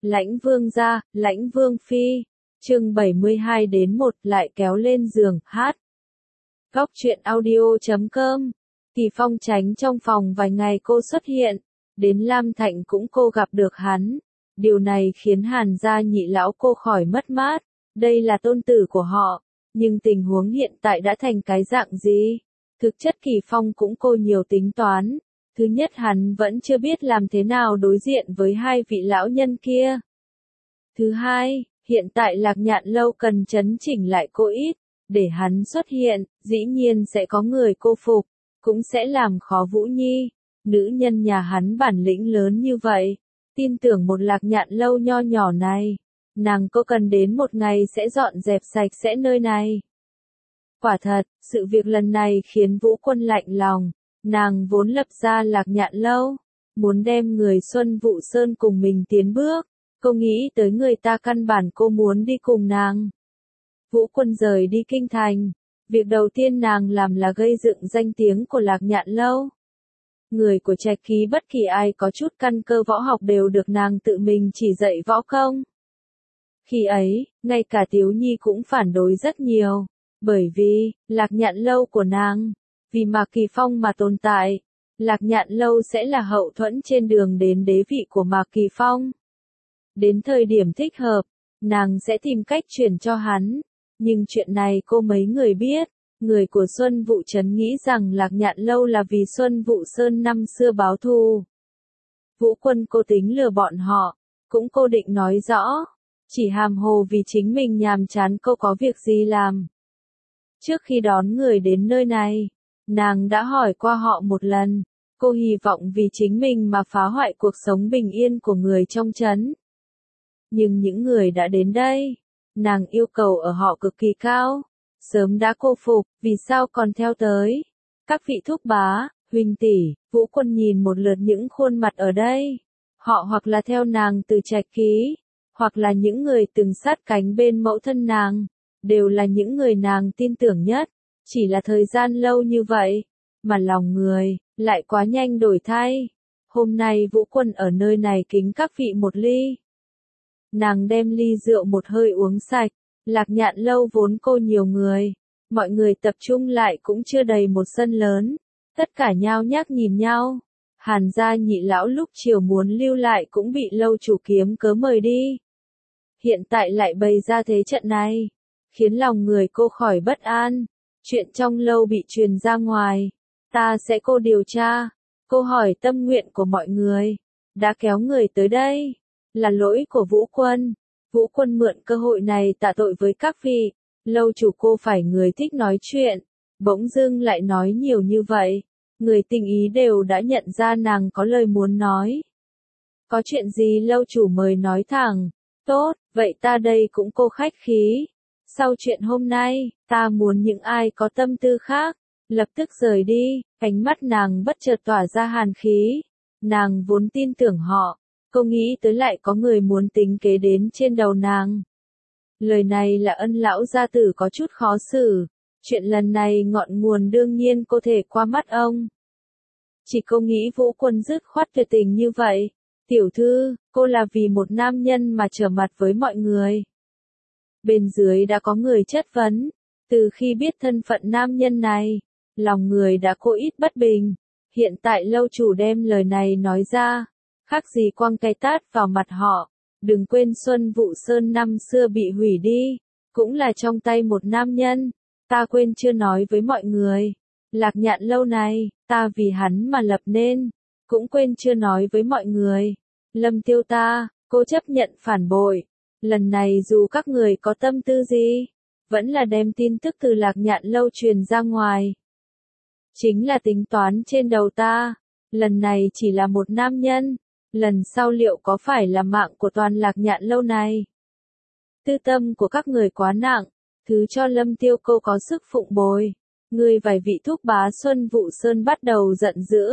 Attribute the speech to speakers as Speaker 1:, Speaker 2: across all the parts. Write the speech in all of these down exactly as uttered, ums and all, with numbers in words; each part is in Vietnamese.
Speaker 1: Lãnh Vương gia, Lãnh Vương phi. Chương bảy mươi hai đến một lại kéo lên giường, hát. Góc truyện audio chấm com. Kỳ Phong tránh trong phòng vài ngày cô xuất hiện, đến Lam Thạnh cũng cô gặp được hắn. Điều này khiến Hàn gia nhị lão cô khỏi mất mát, đây là tôn tử của họ, nhưng tình huống hiện tại đã thành cái dạng gì? Thực chất Kỳ Phong cũng cô nhiều tính toán. Thứ nhất, hắn vẫn chưa biết làm thế nào đối diện với hai vị lão nhân kia. Thứ hai, hiện tại Lạc Nhạn Lâu cần chấn chỉnh lại cô ít, để hắn xuất hiện, dĩ nhiên sẽ có người cô phục, cũng sẽ làm khó Vũ Nhi. Nữ nhân nhà hắn bản lĩnh lớn như vậy, tin tưởng một Lạc Nhạn Lâu nho nhỏ này, nàng có cần đến một ngày sẽ dọn dẹp sạch sẽ nơi này. Quả thật, sự việc lần này khiến Vũ Quân lạnh lòng. Nàng vốn lập ra Lạc Nhạn Lâu, muốn đem người Xuân Vụ Sơn cùng mình tiến bước, cô nghĩ tới người ta căn bản cô muốn đi cùng nàng. Vũ Quân rời đi kinh thành, việc đầu tiên nàng làm là gây dựng danh tiếng của Lạc Nhạn Lâu. Người của Trạch Ký bất kỳ ai có chút căn cơ võ học đều được nàng tự mình chỉ dạy võ công. Khi ấy, ngay cả Tiếu Nhi cũng phản đối rất nhiều, bởi vì, Lạc Nhạn Lâu của nàng, vì Mạc Kỳ Phong mà tồn tại, Lạc Nhạn Lâu sẽ là hậu thuẫn trên đường đến đế vị của Mạc Kỳ Phong. Đến thời điểm thích hợp, nàng sẽ tìm cách chuyển cho hắn, nhưng chuyện này cô mấy người biết, người của Xuân Vụ Trấn nghĩ rằng Lạc Nhạn Lâu là vì Xuân Vụ Sơn năm xưa báo thù. Vũ Quân cô tính lừa bọn họ, cũng cô định nói rõ, chỉ hàm hồ vì chính mình nhàm chán cô có việc gì làm. Trước khi đón người đến nơi này, nàng đã hỏi qua họ một lần, cô hy vọng vì chính mình mà phá hoại cuộc sống bình yên của người trong trấn. Nhưng những người đã đến đây, nàng yêu cầu ở họ cực kỳ cao, sớm đã cô phục, vì sao còn theo tới? Các vị thúc bá, huynh tỷ, Vũ Quân nhìn một lượt những khuôn mặt ở đây, họ hoặc là theo nàng từ Trạch Ký, hoặc là những người từng sát cánh bên mẫu thân nàng, đều là những người nàng tin tưởng nhất. Chỉ là thời gian lâu như vậy, mà lòng người, lại quá nhanh đổi thay. Hôm nay Vũ Quân ở nơi này kính các vị một ly. Nàng đem ly rượu một hơi uống sạch, Lạc Nhạn Lâu vốn cô nhiều người, mọi người tập trung lại cũng chưa đầy một sân lớn, tất cả nhao nhác nhìn nhau. Hàn gia nhị lão lúc chiều muốn lưu lại cũng bị lâu chủ kiếm cớ mời đi. Hiện tại lại bày ra thế trận này, khiến lòng người cô khỏi bất an. Chuyện trong lâu bị truyền ra ngoài, ta sẽ cô điều tra, cô hỏi tâm nguyện của mọi người, đã kéo người tới đây, là lỗi của Vũ Quân. Vũ Quân mượn cơ hội này tạ tội với các vị, lâu chủ cô phải người thích nói chuyện, bỗng dưng lại nói nhiều như vậy, người tình ý đều đã nhận ra nàng có lời muốn nói. Có chuyện gì lâu chủ mời nói thẳng, tốt, vậy ta đây cũng cô khách khí. Sau chuyện hôm nay, ta muốn những ai có tâm tư khác, lập tức rời đi. Ánh mắt nàng bất chợt tỏa ra hàn khí. Nàng vốn tin tưởng họ, cô nghĩ tới lại có người muốn tính kế đến trên đầu nàng. Lời này là Ân lão gia tử có chút khó xử. Chuyện lần này ngọn nguồn đương nhiên cô thể qua mắt ông. Chỉ cô nghĩ Vũ Quân dứt khoát tuyệt tình như vậy. Tiểu thư, cô là vì một nam nhân mà trở mặt với mọi người. Bên dưới đã có người chất vấn, từ khi biết thân phận nam nhân này, lòng người đã cô ít bất bình. Hiện tại lâu chủ đem lời này nói ra, khác gì quăng cây tát vào mặt họ. Đừng quên Xuân Vụ Sơn năm xưa bị hủy đi, cũng là trong tay một nam nhân. Ta quên chưa nói với mọi người, Lạc Nhạn Lâu này, ta vì hắn mà lập nên, cũng quên chưa nói với mọi người. Lâm Tiêu ta, cô chấp nhận phản bội. Lần này dù các người có tâm tư gì, vẫn là đem tin tức từ Lạc Nhạn Lâu truyền ra ngoài. Chính là tính toán trên đầu ta, lần này chỉ là một nam nhân, lần sau liệu có phải là mạng của toàn Lạc Nhạn Lâu này? Tư tâm của các người quá nặng, thứ cho Lâm Tiêu cô có sức phụng bồi. Người vài vị thúc bá Xuân Vụ Sơn bắt đầu giận dữ.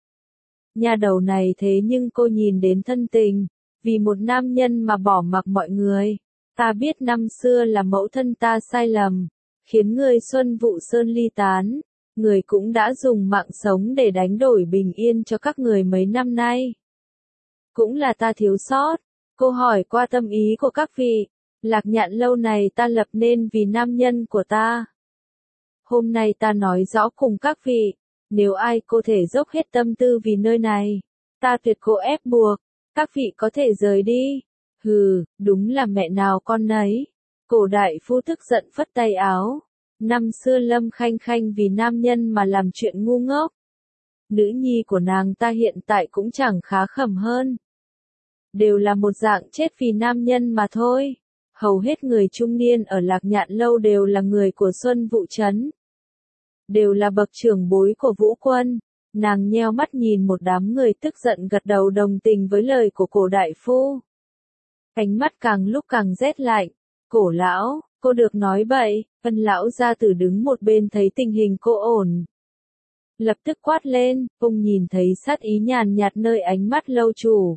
Speaker 1: Nhà đầu này thế nhưng cô nhìn đến thân tình. Vì một nam nhân mà bỏ mặc mọi người, ta biết năm xưa là mẫu thân ta sai lầm, khiến người Xuân Vụ Sơn ly tán, người cũng đã dùng mạng sống để đánh đổi bình yên cho các người mấy năm nay. Cũng là ta thiếu sót, Cô hỏi qua tâm ý của các vị. Lạc Nhạn lâu này ta lập nên vì nam nhân của ta. Hôm nay ta nói rõ cùng các vị, nếu ai có thể dốc hết tâm tư vì nơi này, ta tuyệt cô ép buộc, các vị có thể rời đi. Hừ, đúng là mẹ nào con nấy. Cổ đại phu tức giận phất tay áo. Năm xưa Lâm Khanh Khanh vì nam nhân mà làm chuyện ngu ngốc. Nữ nhi của nàng ta hiện tại cũng chẳng khá khẩm hơn. Đều là một dạng chết vì nam nhân mà thôi. Hầu hết người trung niên ở Lạc Nhạn lâu đều là người của Xuân Vụ Trấn. Đều là bậc trưởng bối của Vũ Quân. Nàng nheo mắt nhìn một đám người tức giận gật đầu đồng tình với lời của cổ đại phu. Ánh mắt càng lúc càng rét lạnh. Cổ lão, cô được nói bậy. Ân lão gia tử đứng một bên thấy tình hình cô ổn. Lập tức quát lên, ông nhìn thấy sát ý nhàn nhạt nơi ánh mắt lâu chủ.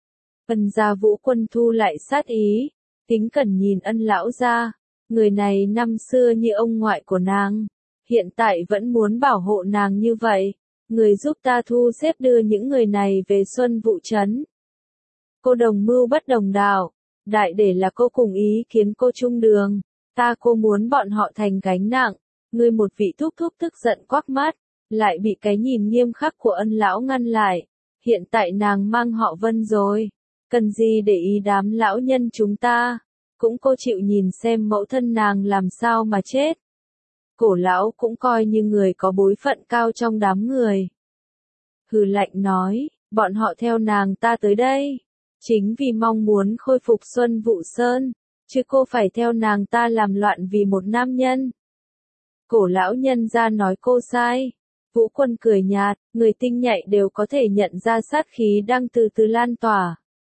Speaker 1: Ân gia Vũ Quân thu lại sát ý, tính cẩn nhìn Ân lão gia, người này năm xưa như ông ngoại của nàng, hiện tại vẫn muốn bảo hộ nàng như vậy, người giúp ta thu xếp đưa những người này về Xuân Vụ Trấn. Cô đồng mưu bất đồng đạo, đại để là cô cùng ý kiến cô chung đường, ta cô muốn bọn họ thành gánh nặng, người một vị thúc thúc tức giận quắc mắt. Lại bị cái nhìn nghiêm khắc của Ân lão ngăn lại. Hiện tại nàng mang họ Vân rồi. Cần gì để ý đám lão nhân chúng ta. Cũng cô chịu nhìn xem mẫu thân nàng làm sao mà chết. Cổ lão cũng coi như người có bối phận cao trong đám người. Hừ lạnh nói, bọn họ theo nàng ta tới đây. Chính vì mong muốn khôi phục Xuân Vụ Sơn. Chứ cô phải theo nàng ta làm loạn vì một nam nhân. Cổ lão nhân ra nói cô sai. Vũ Quân cười nhạt, người tinh nhạy đều có thể nhận ra sát khí đang từ từ lan tỏa.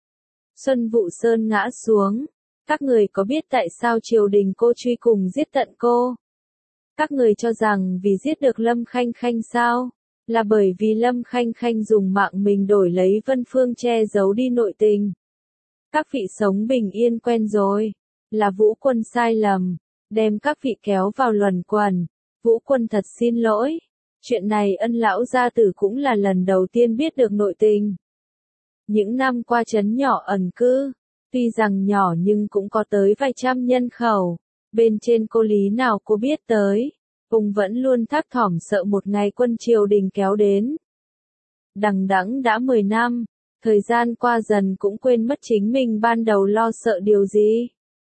Speaker 1: Xuân Vụ Sơn ngã xuống. Các người có biết tại sao triều đình cô truy cùng giết tận cô? Các người cho rằng vì giết được Lâm Khanh Khanh sao? Là bởi vì Lâm Khanh Khanh dùng mạng mình đổi lấy Vân Phương che giấu đi nội tình. Các vị sống bình yên quen rồi. Là Vũ Quân sai lầm. Đem các vị kéo vào luẩn quẩn. Vũ Quân thật xin lỗi. Chuyện này Ân lão gia tử cũng là lần đầu tiên biết được nội tình. Những năm qua trấn nhỏ ẩn cư, tuy rằng nhỏ nhưng cũng có tới vài trăm nhân khẩu. Bên trên cô lý nào cô biết tới, ông vẫn luôn thấp thỏm sợ một ngày quân triều đình kéo đến. Đằng đẵng đã mười năm, thời gian qua dần cũng quên mất chính mình ban đầu lo sợ điều gì.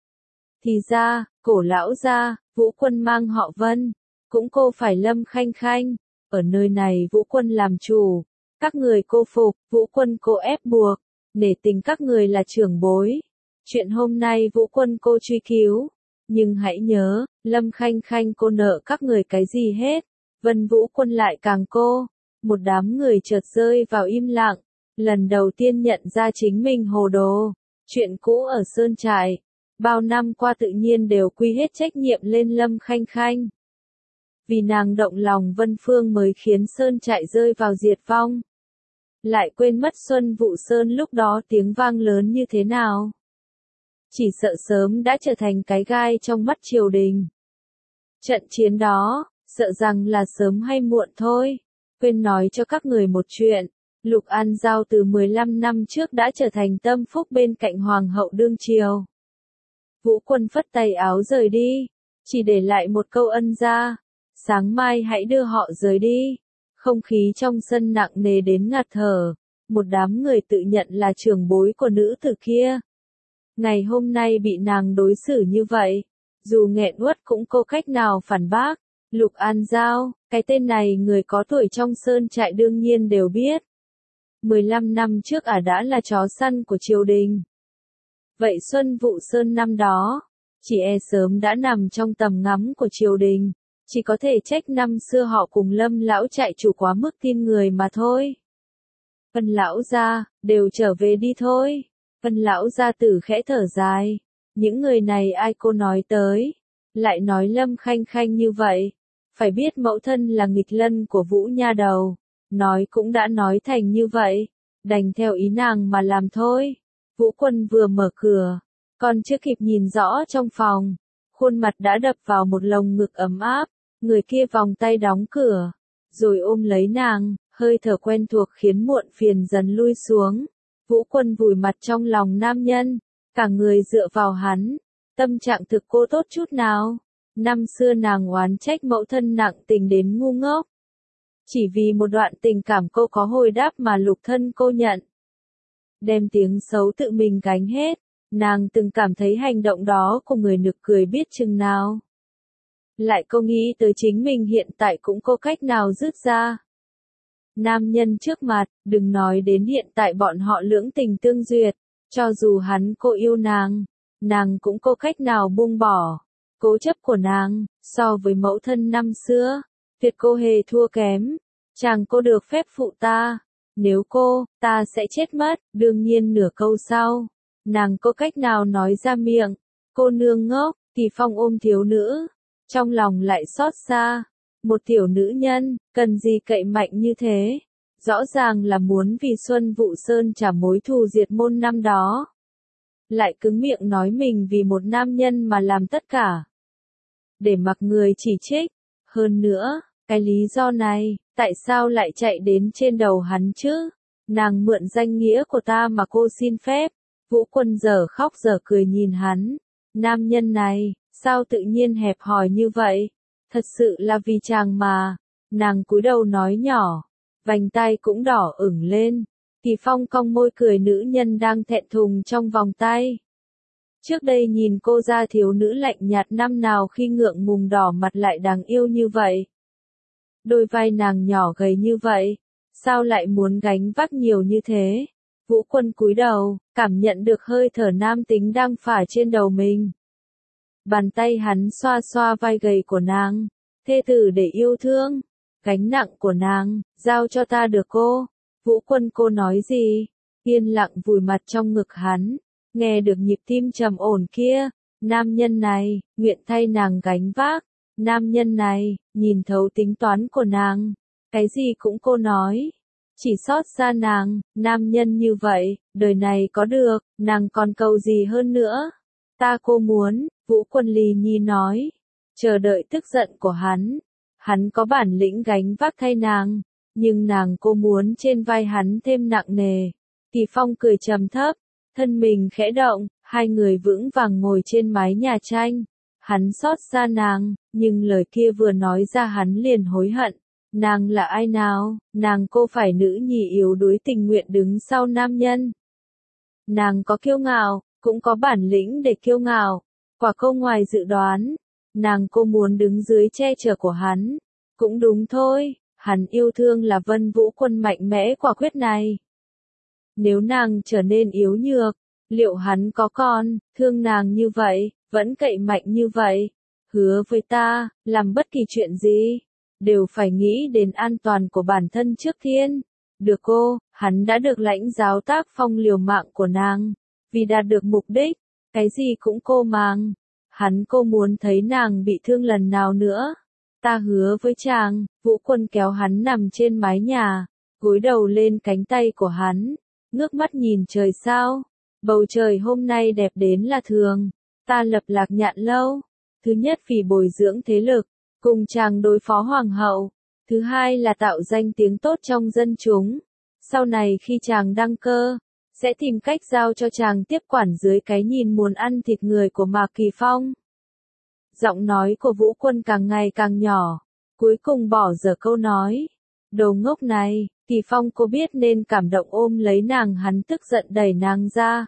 Speaker 1: Thì ra, cổ lão gia, Vũ Quân mang họ Vân, cũng cô phải Lâm Khanh Khanh. Ở nơi này Vũ Quân làm chủ, các người cô phục, Vũ Quân cô ép buộc, nể tình các người là trưởng bối. Chuyện hôm nay Vũ Quân cô truy cứu, nhưng hãy nhớ, Lâm Khanh Khanh cô nợ các người cái gì hết, Vân Vũ Quân lại càng cô. Một đám người chợt rơi vào im lặng, lần đầu tiên nhận ra chính mình hồ đồ. Chuyện cũ ở Sơn Trại, bao năm qua tự nhiên đều quy hết trách nhiệm lên Lâm Khanh Khanh. Vì nàng động lòng Vân Phương mới khiến Sơn Trại rơi vào diệt vong. Lại quên mất Xuân Vụ Sơn lúc đó tiếng vang lớn như thế nào. Chỉ sợ sớm đã trở thành cái gai trong mắt triều đình. Trận chiến đó, sợ rằng là sớm hay muộn thôi. Quên nói cho các người một chuyện, Lục An Giao từ mười lăm năm trước đã trở thành tâm phúc bên cạnh Hoàng hậu đương triều. Vũ Quân phất tay áo rời đi, chỉ để lại một câu ân gia. Sáng mai hãy đưa họ rời đi. Không khí trong sân nặng nề đến ngạt thở. Một đám người tự nhận là trưởng bối của nữ tử kia. Ngày hôm nay bị nàng đối xử như vậy. Dù nghẹn uất cũng có cách nào phản bác. Lục An Giao, cái tên này người có tuổi trong Sơn Trại đương nhiên đều biết. mười lăm năm trước ả đã là chó săn của triều đình. Vậy Xuân Vụ Sơn năm đó, chỉ e sớm đã nằm trong tầm ngắm của triều đình. Chỉ có thể trách năm xưa họ cùng Lâm lão Trại chủ quá mức tin người mà thôi. Ân lão gia, đều trở về đi thôi. Ân lão gia tử khẽ thở dài. Những người này ai cô nói tới. Lại nói Lâm Khanh Khanh như vậy. Phải biết mẫu thân là nghịch lân của Vũ nha đầu. Nói cũng đã nói thành như vậy. Đành theo ý nàng mà làm thôi. Vũ Quân vừa mở cửa. Còn chưa kịp nhìn rõ trong phòng. Khuôn mặt đã đập vào một lồng ngực ấm áp. Người kia vòng tay đóng cửa. Rồi ôm lấy nàng. Hơi thở quen thuộc khiến muộn phiền dần lui xuống. Vũ Quân vùi mặt trong lòng nam nhân, cả người dựa vào hắn, tâm trạng thực cô tốt chút nào. Năm xưa nàng oán trách mẫu thân nặng tình đến ngu ngốc. Chỉ vì một đoạn tình cảm cô có hồi đáp mà lục thân cô nhận. Đem tiếng xấu tự mình gánh hết, nàng từng cảm thấy hành động đó của người nực cười biết chừng nào. Lại cô nghĩ tới chính mình hiện tại cũng có cách nào dứt ra. Nam nhân trước mặt, đừng nói đến hiện tại bọn họ lưỡng tình tương duyệt, cho dù hắn cô yêu nàng, nàng cũng có cách nào buông bỏ. Cố chấp của nàng, so với mẫu thân năm xưa, Việt cô hề thua kém. Chàng cô được phép phụ ta, nếu cô, ta sẽ chết mất. Đương nhiên nửa câu sau, nàng có cách nào nói ra miệng. Cô nương ngốc, Kỳ Phong ôm thiếu nữ, trong lòng lại xót xa. Một tiểu nữ nhân, cần gì cậy mạnh như thế? Rõ ràng là muốn vì Xuân Vụ Sơn trả mối thù diệt môn năm đó. Lại cứng miệng nói mình vì một nam nhân mà làm tất cả. Để mặc người chỉ trích. Hơn nữa, cái lý do này, tại sao lại chạy đến trên đầu hắn chứ? Nàng mượn danh nghĩa của ta mà cô xin phép. Vũ Quân giờ khóc giờ cười nhìn hắn. Nam nhân này, sao tự nhiên hẹp hòi như vậy? Thật sự là vì chàng mà. Nàng cúi đầu nói nhỏ, vành tai cũng đỏ ửng lên. Kỳ Phong cong môi cười nữ nhân đang thẹn thùng trong vòng tay. Trước đây nhìn cô ra thiếu nữ lạnh nhạt năm nào khi ngượng ngùng đỏ mặt lại đáng yêu như vậy. Đôi vai nàng nhỏ gầy như vậy, sao lại muốn gánh vác nhiều như thế? Vũ Quân cúi đầu, cảm nhận được hơi thở nam tính đang phả trên đầu mình. Bàn tay hắn xoa xoa vai gầy của nàng, thê tử để yêu thương, gánh nặng của nàng, giao cho ta được cô. Vũ Quân cô nói gì? Yên lặng vùi mặt trong ngực hắn, nghe được nhịp tim trầm ổn kia. Nam nhân này, nguyện thay nàng gánh vác. Nam nhân này, nhìn thấu tính toán của nàng, cái gì cũng cô nói. Chỉ sót xa nàng, nam nhân như vậy, đời này có được, nàng còn cầu gì hơn nữa. Ta cô muốn, Vũ Quân lì nhi nói, chờ đợi tức giận của hắn. Hắn có bản lĩnh gánh vác thay nàng, nhưng nàng cô muốn trên vai hắn thêm nặng nề. Kỳ Phong cười trầm thấp, thân mình khẽ động, hai người vững vàng ngồi trên mái nhà tranh. Hắn xót xa nàng, nhưng lời kia vừa nói ra hắn liền hối hận. Nàng là ai nào? Nàng cô phải nữ nhì yếu đuối tình nguyện đứng sau nam nhân. Nàng có kiêu ngạo, cũng có bản lĩnh để kiêu ngạo. Quả câu ngoài dự đoán, nàng cô muốn đứng dưới che chở của hắn. Cũng đúng thôi, hắn yêu thương là Vân Vũ Quân mạnh mẽ quả quyết này. Nếu nàng trở nên yếu nhược, liệu hắn có còn thương nàng như vậy, vẫn cậy mạnh như vậy? Hứa với ta, làm bất kỳ chuyện gì, đều phải nghĩ đến an toàn của bản thân trước tiên. Được cô, hắn đã được lãnh giáo tác phong liều mạng của nàng, vì đạt được mục đích, cái gì cũng cô màng. Hắn cô muốn thấy nàng bị thương lần nào nữa. Ta hứa với chàng. Vũ Quân kéo hắn nằm trên mái nhà, gối đầu lên cánh tay của hắn, ngước mắt nhìn trời sao. Bầu trời hôm nay đẹp đến là thường. Ta lập Lạc Nhạn Lâu, thứ nhất vì bồi dưỡng thế lực, cùng chàng đối phó hoàng hậu. Thứ hai là tạo danh tiếng tốt trong dân chúng. Sau này khi chàng đăng cơ, sẽ tìm cách giao cho chàng tiếp quản dưới cái nhìn muốn ăn thịt người của Mạc Kỳ Phong. Giọng nói của Vũ Quân càng ngày càng nhỏ, cuối cùng bỏ dở câu nói. Đồ ngốc này, Kỳ Phong cô biết nên cảm động ôm lấy nàng, hắn tức giận đẩy nàng ra.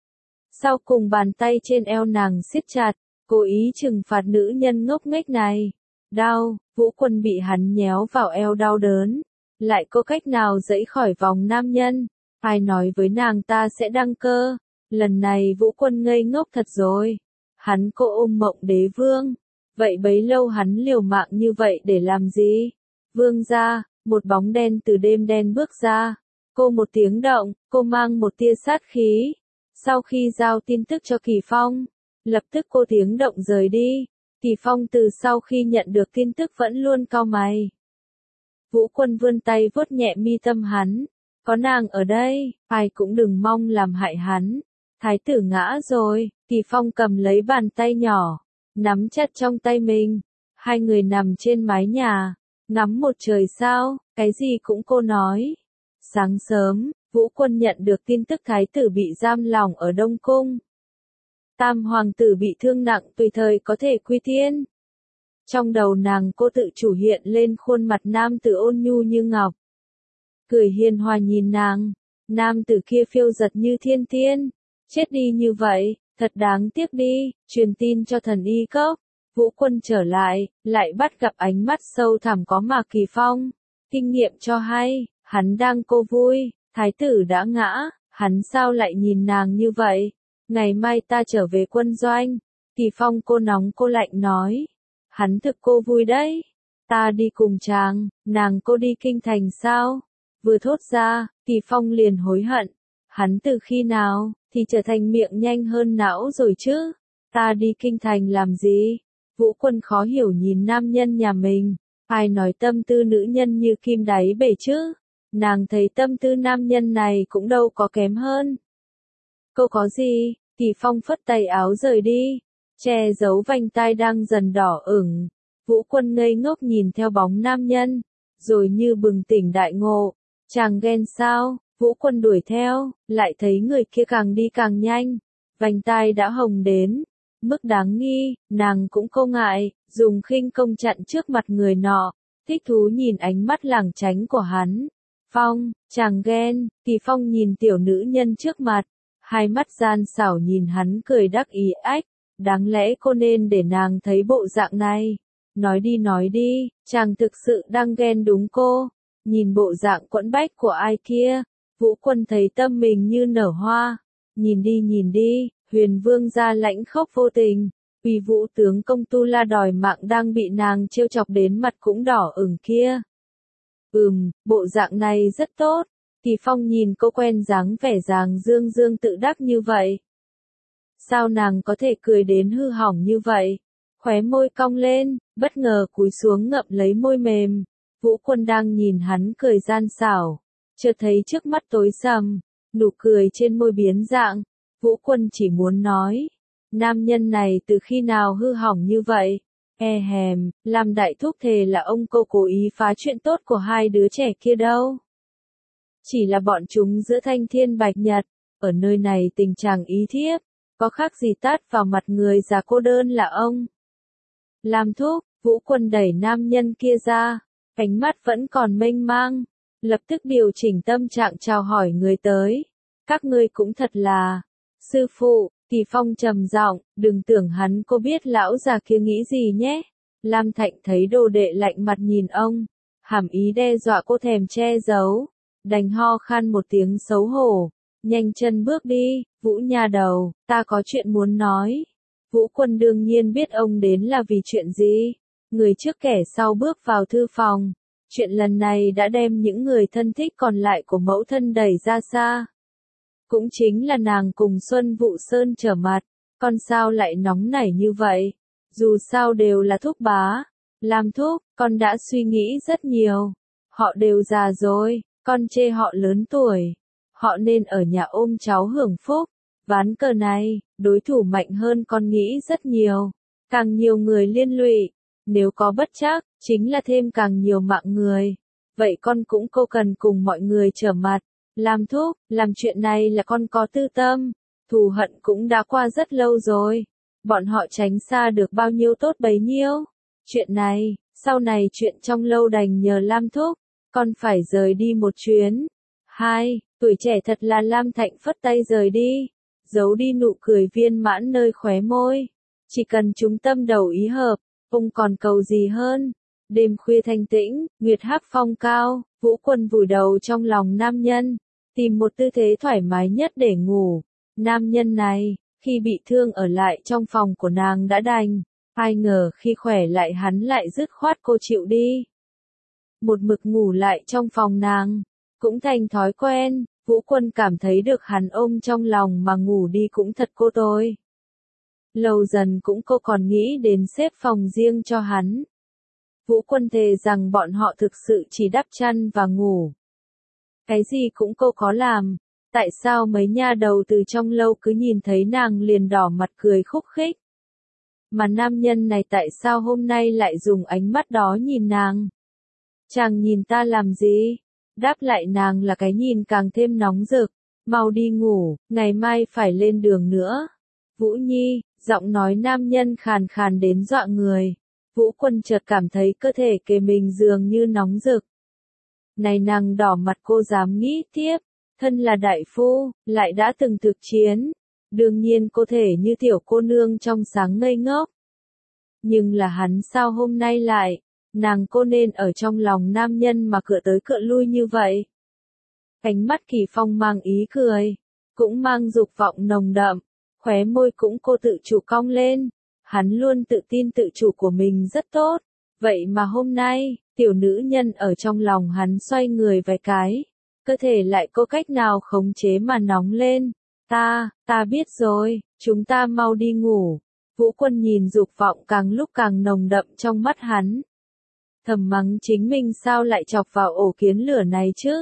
Speaker 1: Sau cùng bàn tay trên eo nàng siết chặt, cố ý trừng phạt nữ nhân ngốc nghếch này. Đau, Vũ Quân bị hắn nhéo vào eo đau đớn. Lại có cách nào dẫy khỏi vòng nam nhân? Ai nói với nàng ta sẽ đăng cơ? Lần này Vũ Quân ngây ngốc thật rồi. Hắn cô ôm Mộng Đế Vương. Vậy bấy lâu hắn liều mạng như vậy để làm gì? Vương gia, một bóng đen từ đêm đen bước ra. Cô một tiếng động, cô mang một tia sát khí. Sau khi giao tin tức cho Kỳ Phong, lập tức cô tiếng động rời đi. Kỳ Phong từ sau khi nhận được tin tức vẫn luôn cau mày. Vũ Quân vươn tay vuốt nhẹ mi tâm hắn. Có nàng ở đây, ai cũng đừng mong làm hại hắn. Thái tử ngã rồi, Kỳ Phong cầm lấy bàn tay nhỏ, nắm chặt trong tay mình. Hai người nằm trên mái nhà, ngắm một trời sao, cái gì cũng cô nói. Sáng sớm, Vũ Quân nhận được tin tức thái tử bị giam lỏng ở Đông Cung. Tam hoàng tử bị thương nặng tùy thời có thể quy thiên. Trong đầu nàng cô tự chủ hiện lên khuôn mặt nam tử ôn nhu như ngọc. Cười hiền hòa nhìn nàng, nam tử kia phiêu giật như thiên tiên, chết đi như vậy, thật đáng tiếc đi, truyền tin cho thần y cốc. Vũ Quân trở lại, lại bắt gặp ánh mắt sâu thẳm có Mạc Kỳ Phong. Kinh nghiệm cho hay, hắn đang cô vui, thái tử đã ngã, hắn sao lại nhìn nàng như vậy? Ngày mai ta trở về quân doanh. Kỳ Phong cô nóng cô lạnh nói. Hắn thực cô vui đấy. Ta đi cùng chàng, nàng cô đi kinh thành sao? Vừa thốt ra, Kỳ Phong liền hối hận. Hắn từ khi nào, thì trở thành miệng nhanh hơn não rồi chứ? Ta đi kinh thành làm gì? Vũ Quân khó hiểu nhìn nam nhân nhà mình. Ai nói tâm tư nữ nhân như kim đáy bể chứ? Nàng thấy tâm tư nam nhân này cũng đâu có kém hơn. Cô có gì? Kỳ Phong phất tay áo rời đi, che giấu vành tai đang dần đỏ ửng. Vũ Quân ngây ngốc nhìn theo bóng nam nhân, rồi như bừng tỉnh đại ngộ. Chàng ghen sao? Vũ Quân đuổi theo, lại thấy người kia càng đi càng nhanh. Vành tai đã hồng đến mức đáng nghi, nàng cũng không ngại, dùng khinh công chặn trước mặt người nọ, thích thú nhìn ánh mắt lảng tránh của hắn. Phong, chàng ghen. Kỳ Phong nhìn tiểu nữ nhân trước mặt, hai mắt gian xảo nhìn hắn cười đắc ý ách, đáng lẽ cô nên để nàng thấy bộ dạng này. Nói đi nói đi, chàng thực sự đang ghen đúng cô. Nhìn bộ dạng quẫn bách của ai kia, Vũ Quân thấy tâm mình như nở hoa. Nhìn đi nhìn đi, Huyền Vương gia lãnh khốc vô tình, vì Vũ tướng công Tu La đòi mạng đang bị nàng trêu chọc đến mặt cũng đỏ ửng kia. Ừm, bộ dạng này rất tốt. Kỳ Phong nhìn cô quen dáng vẻ dáng dương dương tự đắc như vậy. Sao nàng có thể cười đến hư hỏng như vậy? Khóe môi cong lên, bất ngờ cúi xuống ngậm lấy môi mềm. Vũ Quân đang nhìn hắn cười gian xảo, chợt thấy trước mắt tối sầm, nụ cười trên môi biến dạng. Vũ Quân chỉ muốn nói, nam nhân này từ khi nào hư hỏng như vậy? E hèm, làm đại thúc thề là ông cô cố ý phá chuyện tốt của hai đứa trẻ kia đâu. Chỉ là bọn chúng giữa thanh thiên bạch nhật, ở nơi này tình trạng ý thiếp, có khác gì tát vào mặt người già cô đơn là ông. Làm thúc, Vũ Quân đẩy nam nhân kia ra, ánh mắt vẫn còn mênh mang, lập tức điều chỉnh tâm trạng chào hỏi người tới. Các ngươi cũng thật là, sư phụ. Kỳ Phong trầm giọng, đừng tưởng hắn cô biết lão già kia nghĩ gì nhé. Lam Thạnh thấy đồ đệ lạnh mặt nhìn ông, hàm ý đe dọa cô thèm che giấu, đành ho khan một tiếng xấu hổ, nhanh chân bước đi. Vũ nha đầu, ta có chuyện muốn nói. Vũ Quân đương nhiên biết ông đến là vì chuyện gì. Người trước kẻ sau bước vào thư phòng. Chuyện lần này đã đem những người thân thích còn lại của mẫu thân đẩy ra xa. Cũng chính là nàng cùng Xuân Vụ Sơn trở mặt, con sao lại nóng nảy như vậy? Dù sao đều là thúc bá. Làm thúc, con đã suy nghĩ rất nhiều. Họ đều già rồi, con chê họ lớn tuổi. Họ nên ở nhà ôm cháu hưởng phúc. Ván cờ này, đối thủ mạnh hơn con nghĩ rất nhiều. Càng nhiều người liên lụy, nếu có bất trắc, chính là thêm càng nhiều mạng người. Vậy con cũng cô cần cùng mọi người trở mặt. Làm thúc, làm chuyện này là con có tư tâm, thù hận cũng đã qua rất lâu rồi. Bọn họ tránh xa được bao nhiêu tốt bấy nhiêu. Chuyện này, sau này chuyện trong lâu đành nhờ Lam thúc, con phải rời đi một chuyến. Hai, tuổi trẻ thật là. Lam Thạnh phất tay rời đi, giấu đi nụ cười viên mãn nơi khóe môi. Chỉ cần chúng tâm đầu ý hợp, ông còn cầu gì hơn. Đêm khuya thanh tĩnh, nguyệt hắc phong cao, Vũ Quân vùi đầu trong lòng nam nhân, tìm một tư thế thoải mái nhất để ngủ. Nam nhân này, khi bị thương ở lại trong phòng của nàng đã đành, ai ngờ khi khỏe lại hắn lại dứt khoát cô chịu đi. Một mực ngủ lại trong phòng nàng, cũng thành thói quen. Vũ Quân cảm thấy được hắn ôm trong lòng mà ngủ đi cũng thật cô tôi. Lâu dần cũng cô còn nghĩ đến xếp phòng riêng cho hắn. Vũ Quân thề rằng bọn họ thực sự chỉ đắp chăn và ngủ. Cái gì cũng cô có làm. Tại sao mấy nha đầu từ trong lâu cứ nhìn thấy nàng liền đỏ mặt cười khúc khích? Mà nam nhân này tại sao hôm nay lại dùng ánh mắt đó nhìn nàng? Chàng nhìn ta làm gì? Đáp lại nàng là cái nhìn càng thêm nóng rực. Mau đi ngủ, ngày mai phải lên đường nữa. Vũ Nhi, giọng nói nam nhân khàn khàn đến dọa người. Vũ Quân chợt cảm thấy cơ thể kề mình dường như nóng rực. Này nàng đỏ mặt cô dám nghĩ tiếp, thân là đại phu, lại đã từng thực chiến. Đương nhiên cô thể như tiểu cô nương trong sáng ngây ngốc. Nhưng là hắn sao hôm nay lại, nàng cô nên ở trong lòng nam nhân mà cựa tới cựa lui như vậy. Ánh mắt Kỳ Phong mang ý cười, cũng mang dục vọng nồng đậm, khóe môi cũng cô tự chủ cong lên. Hắn luôn tự tin tự chủ của mình rất tốt, vậy mà hôm nay, tiểu nữ nhân ở trong lòng hắn xoay người vài cái, cơ thể lại có cách nào khống chế mà nóng lên. Ta, ta biết rồi, chúng ta mau đi ngủ. Vũ Quân nhìn dục vọng càng lúc càng nồng đậm trong mắt hắn. Thầm mắng chính mình sao lại chọc vào ổ kiến lửa này chứ?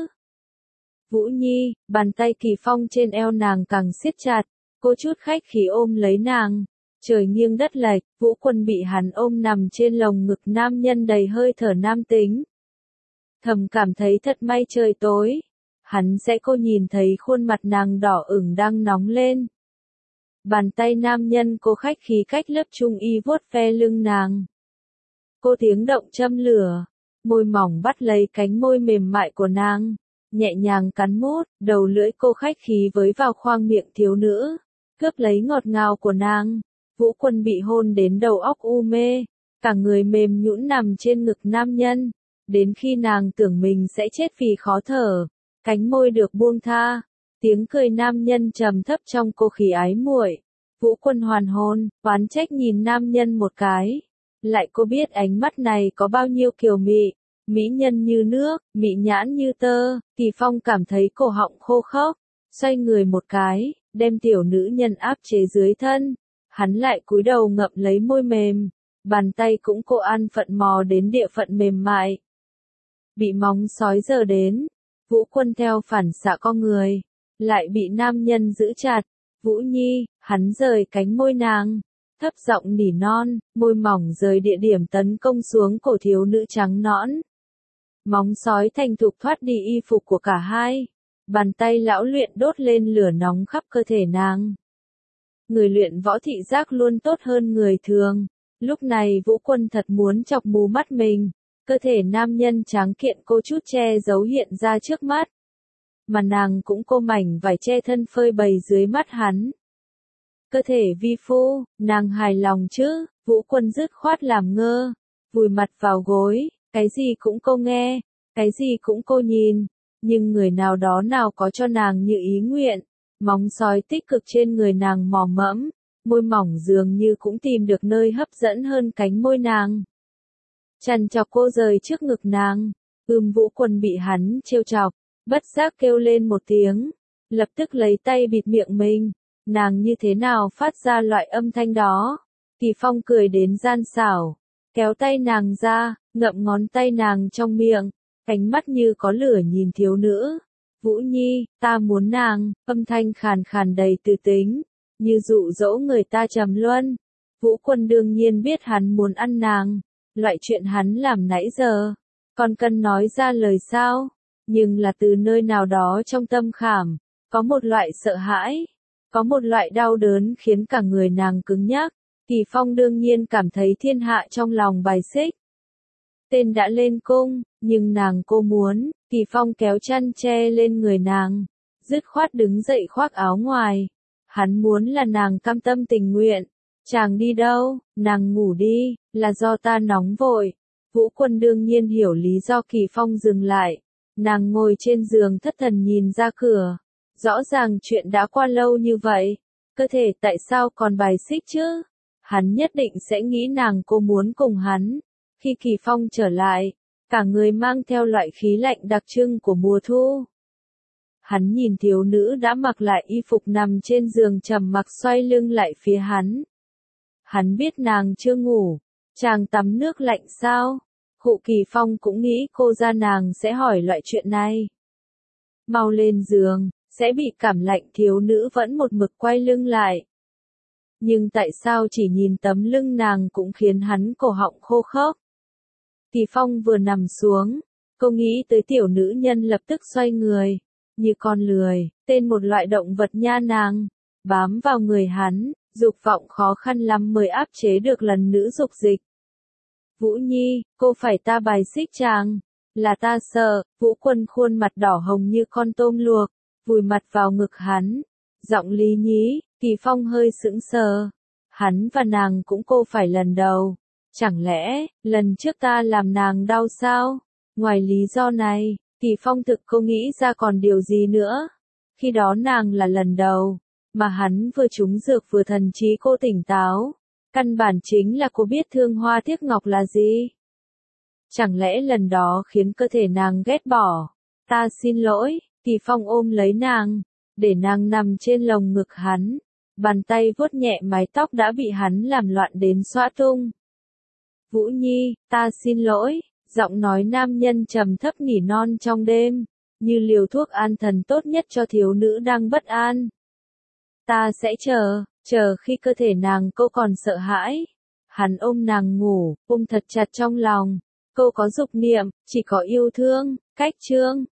Speaker 1: Vũ Nhi, bàn tay Kỳ Phong trên eo nàng càng siết chặt, cô chút khách khí ôm lấy nàng. Trời nghiêng đất lệch, Vũ Quân bị hắn ôm nằm trên lồng ngực nam nhân đầy hơi thở nam tính. Thầm cảm thấy thật may trời tối. Hắn sẽ cô nhìn thấy khuôn mặt nàng đỏ ửng đang nóng lên. Bàn tay nam nhân cô khách khí cách lớp trung y vuốt ve lưng nàng. Cô tiếng động châm lửa, môi mỏng bắt lấy cánh môi mềm mại của nàng, nhẹ nhàng cắn mút, đầu lưỡi cô khách khí với vào khoang miệng thiếu nữ, cướp lấy ngọt ngào của nàng. Vũ Quân bị hôn đến đầu óc u mê, cả người mềm nhũn nằm trên ngực nam nhân, đến khi nàng tưởng mình sẽ chết vì khó thở, cánh môi được buông tha, tiếng cười nam nhân trầm thấp trong cô khí ái muội. Vũ Quân hoàn hồn, oán trách nhìn nam nhân một cái, lại cô biết ánh mắt này có bao nhiêu kiều mị, mỹ nhân như nước, mị nhãn như tơ. Kỳ Phong cảm thấy cổ họng khô khốc, xoay người một cái, đem tiểu nữ nhân áp chế dưới thân. Hắn lại cúi đầu ngậm lấy môi mềm, bàn tay cũng cô an phận mò đến địa phận mềm mại. Bị móng sói giờ đến, Vũ Quân theo phản xạ con người, lại bị nam nhân giữ chặt. Vũ Nhi, hắn rời cánh môi nàng, thấp giọng nỉ non, môi mỏng rời địa điểm tấn công xuống cổ thiếu nữ trắng nõn. Móng sói thành thục thoát đi y phục của cả hai, bàn tay lão luyện đốt lên lửa nóng khắp cơ thể nàng. Người luyện võ thị giác luôn tốt hơn người thường. Lúc này Vũ Quân thật muốn chọc mù mắt mình. Cơ thể nam nhân tráng kiện cô chút che giấu hiện ra trước mắt. Mà nàng cũng cô mảnh vải che thân phơi bày dưới mắt hắn. Cơ thể vi phu, nàng hài lòng chứ? Vũ Quân dứt khoát làm ngơ, vùi mặt vào gối, cái gì cũng cô nghe, cái gì cũng cô nhìn. Nhưng người nào đó nào có cho nàng như ý nguyện. Móng sói tích cực trên người nàng mò mẫm, môi mỏng dường như cũng tìm được nơi hấp dẫn hơn cánh môi nàng. Chằn chọc cô rời trước ngực nàng, ưm Vũ Quân bị hắn trêu chọc, bất giác kêu lên một tiếng, lập tức lấy tay bịt miệng mình. Nàng như thế nào phát ra loại âm thanh đó? Kỳ Phong cười đến gian xảo, kéo tay nàng ra, ngậm ngón tay nàng trong miệng, ánh mắt như có lửa nhìn thiếu nữ. Vũ Nhi, ta muốn nàng, âm thanh khàn khàn đầy từ tính, như dụ dỗ người ta trầm luân. Vũ Quân đương nhiên biết hắn muốn ăn nàng, loại chuyện hắn làm nãy giờ, còn cần nói ra lời sao? Nhưng là từ nơi nào đó trong tâm khảm, có một loại sợ hãi, có một loại đau đớn khiến cả người nàng cứng nhắc. Kỳ Phong đương nhiên cảm thấy thiên hạ trong lòng bài xích. Tên đã lên cung, nhưng nàng cô muốn. Kỳ Phong kéo chăn che lên người nàng, dứt khoát đứng dậy khoác áo ngoài. Hắn muốn là nàng cam tâm tình nguyện. Chàng đi đâu? Nàng ngủ đi, là do ta nóng vội. Vũ Quân đương nhiên hiểu lý do Kỳ Phong dừng lại. Nàng ngồi trên giường thất thần nhìn ra cửa. Rõ ràng chuyện đã qua lâu như vậy, cơ thể tại sao còn bài xích chứ? Hắn nhất định sẽ nghĩ nàng cô muốn cùng hắn. Khi Kỳ Phong trở lại, cả người mang theo loại khí lạnh đặc trưng của mùa thu. Hắn nhìn thiếu nữ đã mặc lại y phục nằm trên giường trầm mặc xoay lưng lại phía hắn. Hắn biết nàng chưa ngủ, chàng tắm nước lạnh sao? Khụ Kỳ Phong cũng nghĩ cô ra nàng sẽ hỏi loại chuyện này. Mau lên giường, sẽ bị cảm lạnh. Thiếu nữ vẫn một mực quay lưng lại. Nhưng tại sao chỉ nhìn tấm lưng nàng cũng khiến hắn cổ họng khô khốc? Kỳ Phong vừa nằm xuống, Cô nghĩ tới tiểu nữ nhân lập tức xoay người, như con lười, tên một loại động vật nha nàng, bám vào người hắn, dục vọng khó khăn lắm mới áp chế được lần nữ dục dịch. Vũ Nhi, cô phải ta bài xích chàng, là ta sợ, Vũ Quân khuôn mặt đỏ hồng như con tôm luộc, vùi mặt vào ngực hắn, giọng lý nhí, Kỳ Phong hơi sững sờ, hắn và nàng cũng cô phải lần đầu, chẳng lẽ, lần trước ta làm nàng đau sao? Ngoài lý do này, Kỳ Phong thực không nghĩ ra còn điều gì nữa. Khi đó nàng là lần đầu, mà hắn vừa trúng dược vừa thần trí cô tỉnh táo. Căn bản chính là cô biết thương hoa tiếc ngọc là gì. Chẳng lẽ lần đó khiến cơ thể nàng ghét bỏ. Ta xin lỗi, Kỳ Phong ôm lấy nàng, để nàng nằm trên lồng ngực hắn. Bàn tay vuốt nhẹ mái tóc đã bị hắn làm loạn đến xõa tung. Vũ Nhi, ta xin lỗi. Giọng nói nam nhân trầm thấp nỉ non trong đêm, như liều thuốc an thần tốt nhất cho thiếu nữ đang bất an. Ta sẽ chờ, chờ khi cơ thể nàng cô còn sợ hãi. Hắn ôm nàng ngủ, ôm thật chặt trong lòng. Cô có dục niệm, chỉ có yêu thương, cách chương.